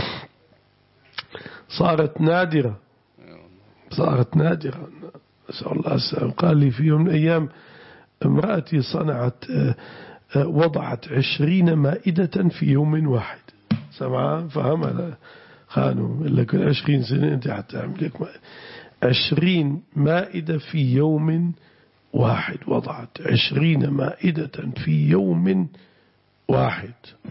صارت نادرة، صارت نادرة. نسأل الله السلام. قال لي في يوم من الأيام امرأتي صنعت وضعت عشرين مائدة في يوم واحد. سمعان فهمها خانوا إلا كل عشرين سنة أنت حتى عملك عشرين مائدة في يوم واحد، وضعت عشرين مائدة في يوم واحد.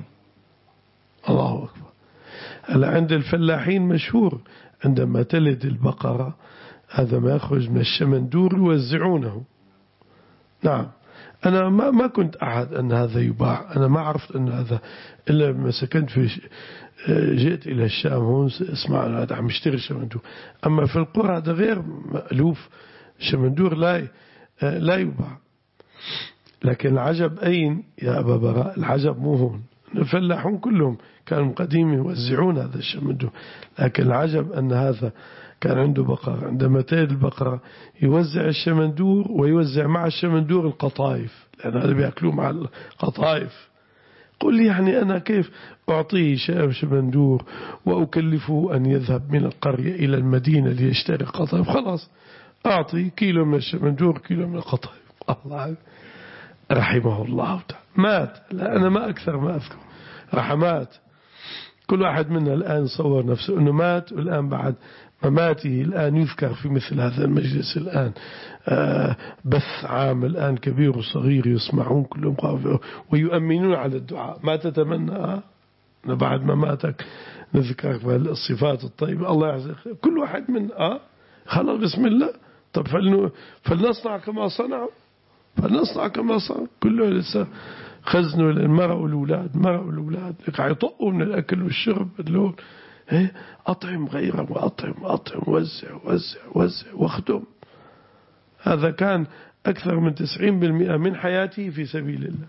الله أكبر. هلا عند الفلاحين مشهور عندما تلد البقرة هذا ما يخرج من الشمندور يوزعونه. نعم أنا ما ما كنت أعد أن هذا يباع، أنا ما عرفت أن هذا إلا لما سكنت في جئت إلى الشام هون اسمع هذا عم يشتري شمندور. أما في القرى هذا غير مألوف، شمندور لا لا يباع. لكن العجب أين يا أبا براء؟ العجب مو هون، الفلاحون كلهم كانوا قديم يوزعون هذا الشمندور، لكن العجب أن هذا كان عنده بقرة، عندما تلد البقرة يوزع الشمندور ويوزع مع الشمندور القطايف، لأن هذا بيأكلوه مع القطايف. قل لي يعني أنا كيف أعطيه شاب شمندور وأكلفه أن يذهب من القرية إلى المدينة ليشتري قطايف؟ خلاص أعطي كيلو من الشمندور كيلو من القطايف. الله رحمه الله تعالى مات. لا أنا ما أكثر ما أذكر رحمات. كل واحد منا الآن صور نفسه أنه مات، والآن بعد مماته الآن يذكر في مثل هذا المجلس. الآن آه بث عام الآن كبير وصغير يسمعون كلهم ويؤمنون على الدعاء. ما تتمنى آه بعد مماتك نذكرك بالصفات الطيبة الله يعزك كل واحد من آه خلاص بسم الله. طب فلنصنع كما صنعوا، فلنصنع كما صنعوا. كله لسه خزنوا للمرأة والأولاد، مرأة والأولاد يطقوا من الأكل والشرب اللون. إيه أطعم غيره وأطعم أطعم وزع وزع وزع واخدم. هذا كان أكثر من تسعين بالمئة من حياته في سبيل الله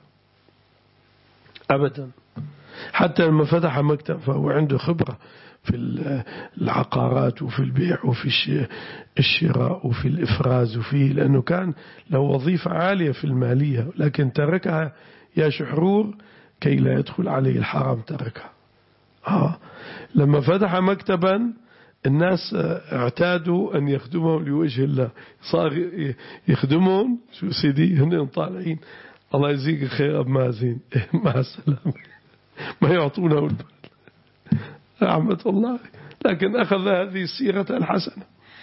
أبدا. حتى لما فتح مكتب فهو عنده خبرة في العقارات وفي البيع وفي الشراء وفي الإفراز وفيه، لأنه كان له وظيفة عالية في المالية، لكن تركها يا شحرور كي لا يدخل عليه الحرام تركها. آه. لما فتح مكتبا الناس اعتادوا أن يخدمهم لوجه الله، صار يخدمهم شو سيدي هن طالعين الله يجزيك خير أب مازين مع السلامة ما يعطونه البال رحمة الله. لكن أخذ هذه السيرة الحسنة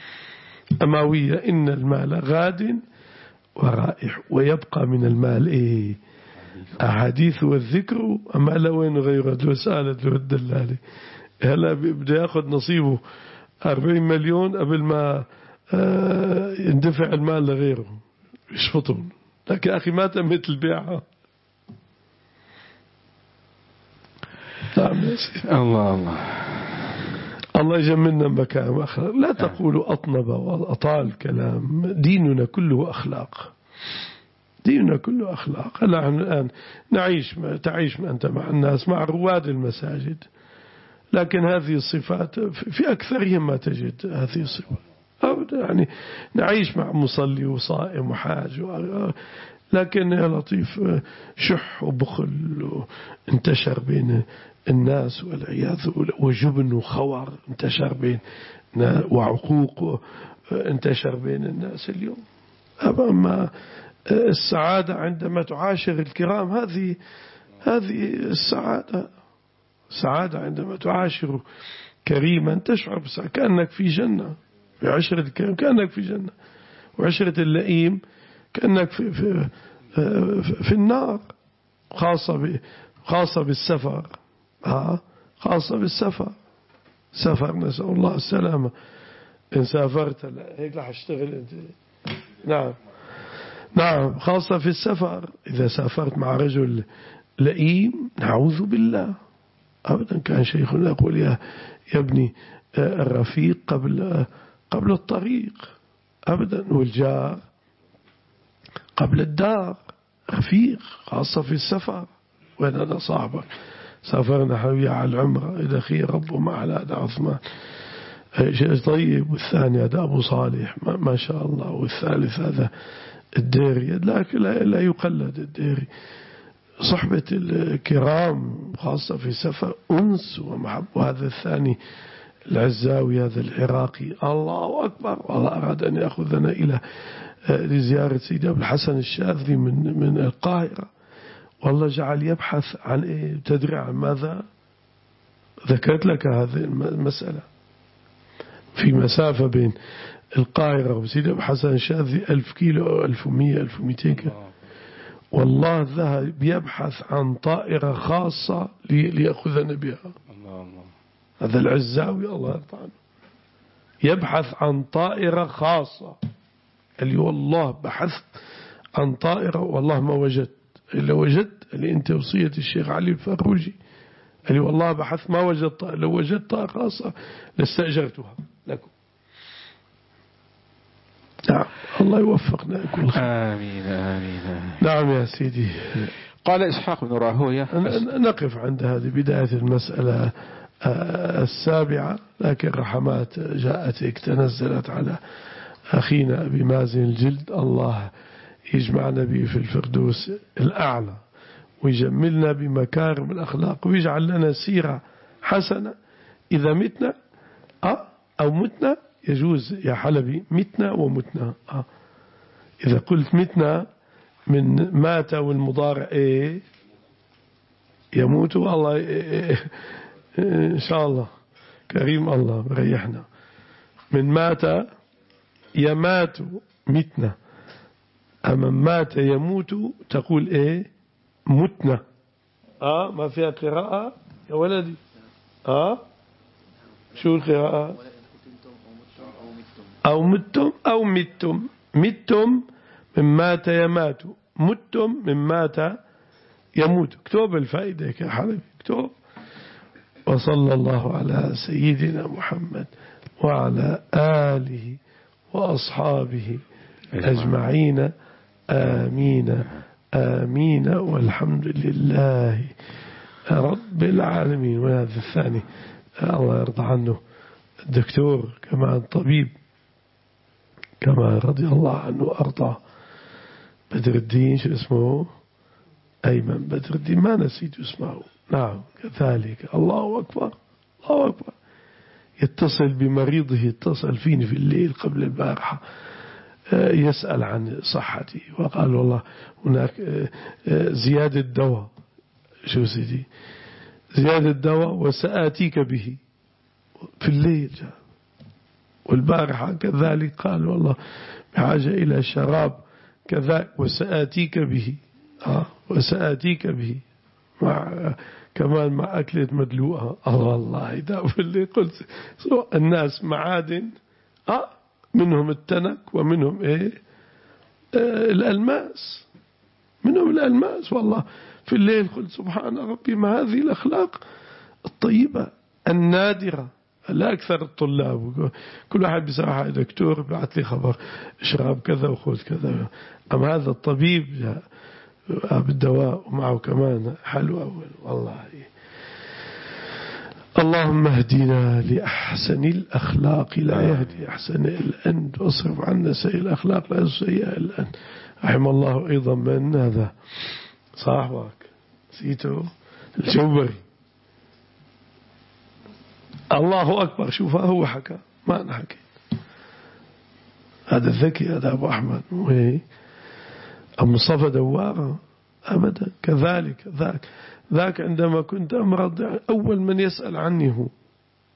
أموية. إن المال غاد ورائح ويبقى من المال إيه أحاديث والذكر، أما لو وين غيره وسألت له الدلالي هلا بده ياخذ نصيبه أربعين مليون قبل ما يندفع المال لغيره يشفطون. لكن أخي ما تمت البيعة. الله الله الله يجملنا مكان أخلاق. لا تقولوا أطنب وأطال الكلام، ديننا كله أخلاق، ديننا كله أخلاق. هلا الآن نعيش تعيش أنت مع الناس مع رواد المساجد، لكن هذه الصفات في أكثرهم ما تجد هذه الصفات. يعني نعيش مع مصلي وصائم وحاج، لكن يا لطيف شح وبخل انتشر بين الناس والعياذ، وجبن وخور انتشر بين، وعقوق انتشر بين الناس اليوم. أما السعادة عندما تعاشر الكرام، هذه هذه السعادة. السعادة عندما تعاشر كريما تشعر بسعادة كأنك في جنة. في عشرة الكريم كأنك في جنة، وعشرة اللئيم كأنك في, في, في النار. خاصة خاصة بالسفر، ها خاصة بالسفر، سفر نسأل الله السلامة. إن سافرت لا هيك رح اشتغل أنت. نعم نعم، خاصة في السفر. إذا سافرت مع رجل لئيم نعوذ بالله أبدا. كان شيخنا يقول يا يا ابني الرفيق قبل قبل الطريق أبدا، والجار قبل الدار. رفيق خاصة في السفر. وين هذا صاحبك؟ سافرنا حبيبي على العمرة إذا خير ربه مع هذا عثمان شيء طيب، والثاني هذا أبو صالح ما, ما شاء الله، والثالث هذا الديري. لكن لا, لا يقلد الديري. صحبة الكرام خاصة في سفر أنس ومحب. وهذا الثاني العزاوي هذا العراقي الله أكبر، والله أراد أن يأخذنا إلى لزيارة سيدي أبو الحسن الشاذلي من من القاهرة. والله جعل يبحث عن إيه تدري عن ماذا؟ ذكرت لك هذه المسألة. في مسافة بين القاهرة وسيدي أبو الحسن الشاذلي ألف كيلو أو ألف ومئة ألف ومئتين كيلو. والله ذهب يبحث عن طائرة خاصة ليأخذنا بها. الله الله. هذا العزاوي الله يرضى عنه يبحث عن طائرة خاصة. اللي والله بحثت عن طائرة والله ما وجدت إلا وجدت اللي أنت وصية الشيخ علي الفاروجي. اللي والله بحثت ما وجدت طائرة. لو وجدت طائرة خاصة لاستأجرتها لكم. نعم الله يوفقنا كل خير. آمين آمين آمين. نعم يا سيدي. قال إسحاق بن راهوية. نقف عند هذه بداية المسألة السابعة. لكن رحمات جاءتك تنزلت على أخينا أبي مازن الجلد. الله يجمعنا به في الفردوس الأعلى، ويجملنا بمكارم الأخلاق، ويجعل لنا سيرة حسنة إذا متنا أو متنا. يجوز يا حلبي متنا ومتنا. إذا قلت متنا من مات والمضارع إيه يموت. الله إيه إن شاء الله كريم الله بريحنا. من مات يمات متنا. أما مات يموت تقول إيه متنا. آه ما فيها قراءة يا ولدي. آه شو القراءة؟ أو متم أو متم. متم من مات يمات، متم من مات يموت. اكتب الفائدة يا حبيبي اكتب. وصلى الله على سيدنا محمد وعلى آله وأصحابه أجمعين. آمين آمين والحمد لله رب العالمين. وهذا الثاني الله يرضى عنه الدكتور كمان طبيب كما رضي الله عنه وأرضاه بدر الدين شو اسمه أيمن بدر الدين ما نسيت اسمه. نعم كذلك الله أكبر الله أكبر. يتصل بمريضه يتصل فيني في الليل قبل البارحة يسأل عن صحتي وقال والله هناك زيادة دواء. شو سيدي زيادة دواء وسآتيك به في الليل جاء. والبارحة كذلك قال والله بحاجة إلى شراب كذا وسآتيك به. آه وسآتيك به مع كمان مع أكلة مدلوقة. الله الله ده اللي قلت الناس معادن آه منهم التنك ومنهم إيه آه الألماس منهم الألماس. والله في الليل قلت سبحان ربي ما هذه الأخلاق الطيبة النادرة. لا أكثر الطلاب كل واحد بصراحة دكتور بعث لي خبر اشرب كذا وخذ كذا. أما هذا الطبيب جاء بالدواء ومعه كمان حلوى. والله اللهم اهدنا لأحسن الأخلاق لا يهدي أحسن إلا أنت، واصرف عنا سيء الأخلاق لا سيء إلا أنت. رحم الله أيضا من هذا صاحبك سيتو الجوبري. الله أكبر. شوف هو حكى ما أنا حكي. هذا الذكي هذا أبو أحمد وهي أم مصطفى دوارة أبدا كذلك. ذاك ذاك عندما كنت أمرض أول من يسأل عني هو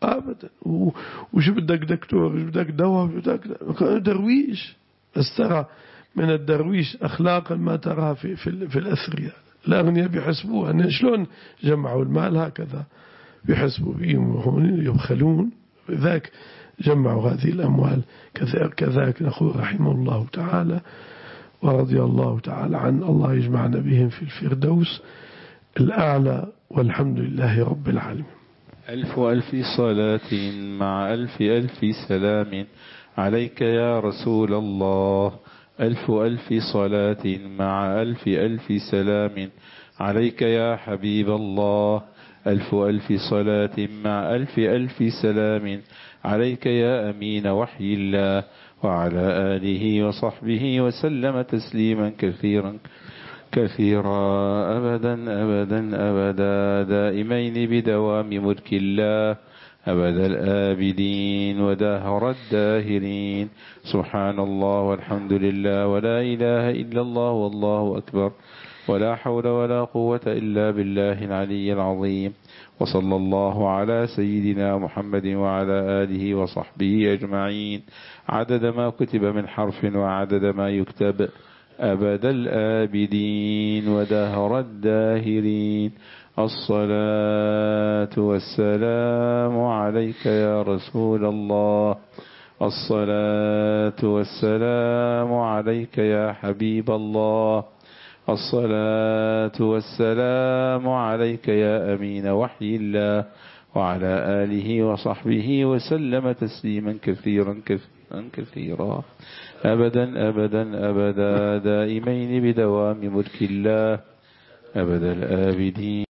أبدا. وش بدك دكتور، وش بدك دواء، وش بدك درويش. بس ترى من الدرويش أخلاقا ما تراها في, في, في الأثرياء. الأغنياء بيحسبوها أن شلون جمعوا المال هكذا، بيحسبوا بهم يبخلون، ذاك جمعوا هذه الأموال. كذاك نقول رحمه الله تعالى ورضي الله تعالى عن الله يجمعنا بهم في الفردوس الأعلى، والحمد لله رب العالمين. ألف ألف صلاة مع ألف ألف سلام عليك يا رسول الله. ألف ألف صلاة مع ألف ألف سلام عليك يا حبيب الله. ألف ألف صلاة مع ألف ألف سلام عليك يا أمين وحي الله، وعلى آله وصحبه وسلم تسليما كثيرا كثيرا أبدا أبدا أبدا، دائمين بدوام ملك الله أبد الآبدين ودهر الداهرين. سبحان الله والحمد لله ولا إله إلا الله والله أكبر، ولا حول ولا قوة إلا بالله العلي العظيم. وصلى الله على سيدنا محمد وعلى آله وصحبه أجمعين، عدد ما كتب من حرف وعدد ما يكتب، أبد الآبدين ودهر الداهرين. الصلاة والسلام عليك يا رسول الله. الصلاة والسلام عليك يا حبيب الله. الصلاة والسلام عليك يا أمين وحي الله، وعلى آله وصحبه وسلم تسليما كثيرا كثيرا كثيرا أبدا أبدا أبدا، دائمين بدوام ملك الله أبد الآبدين.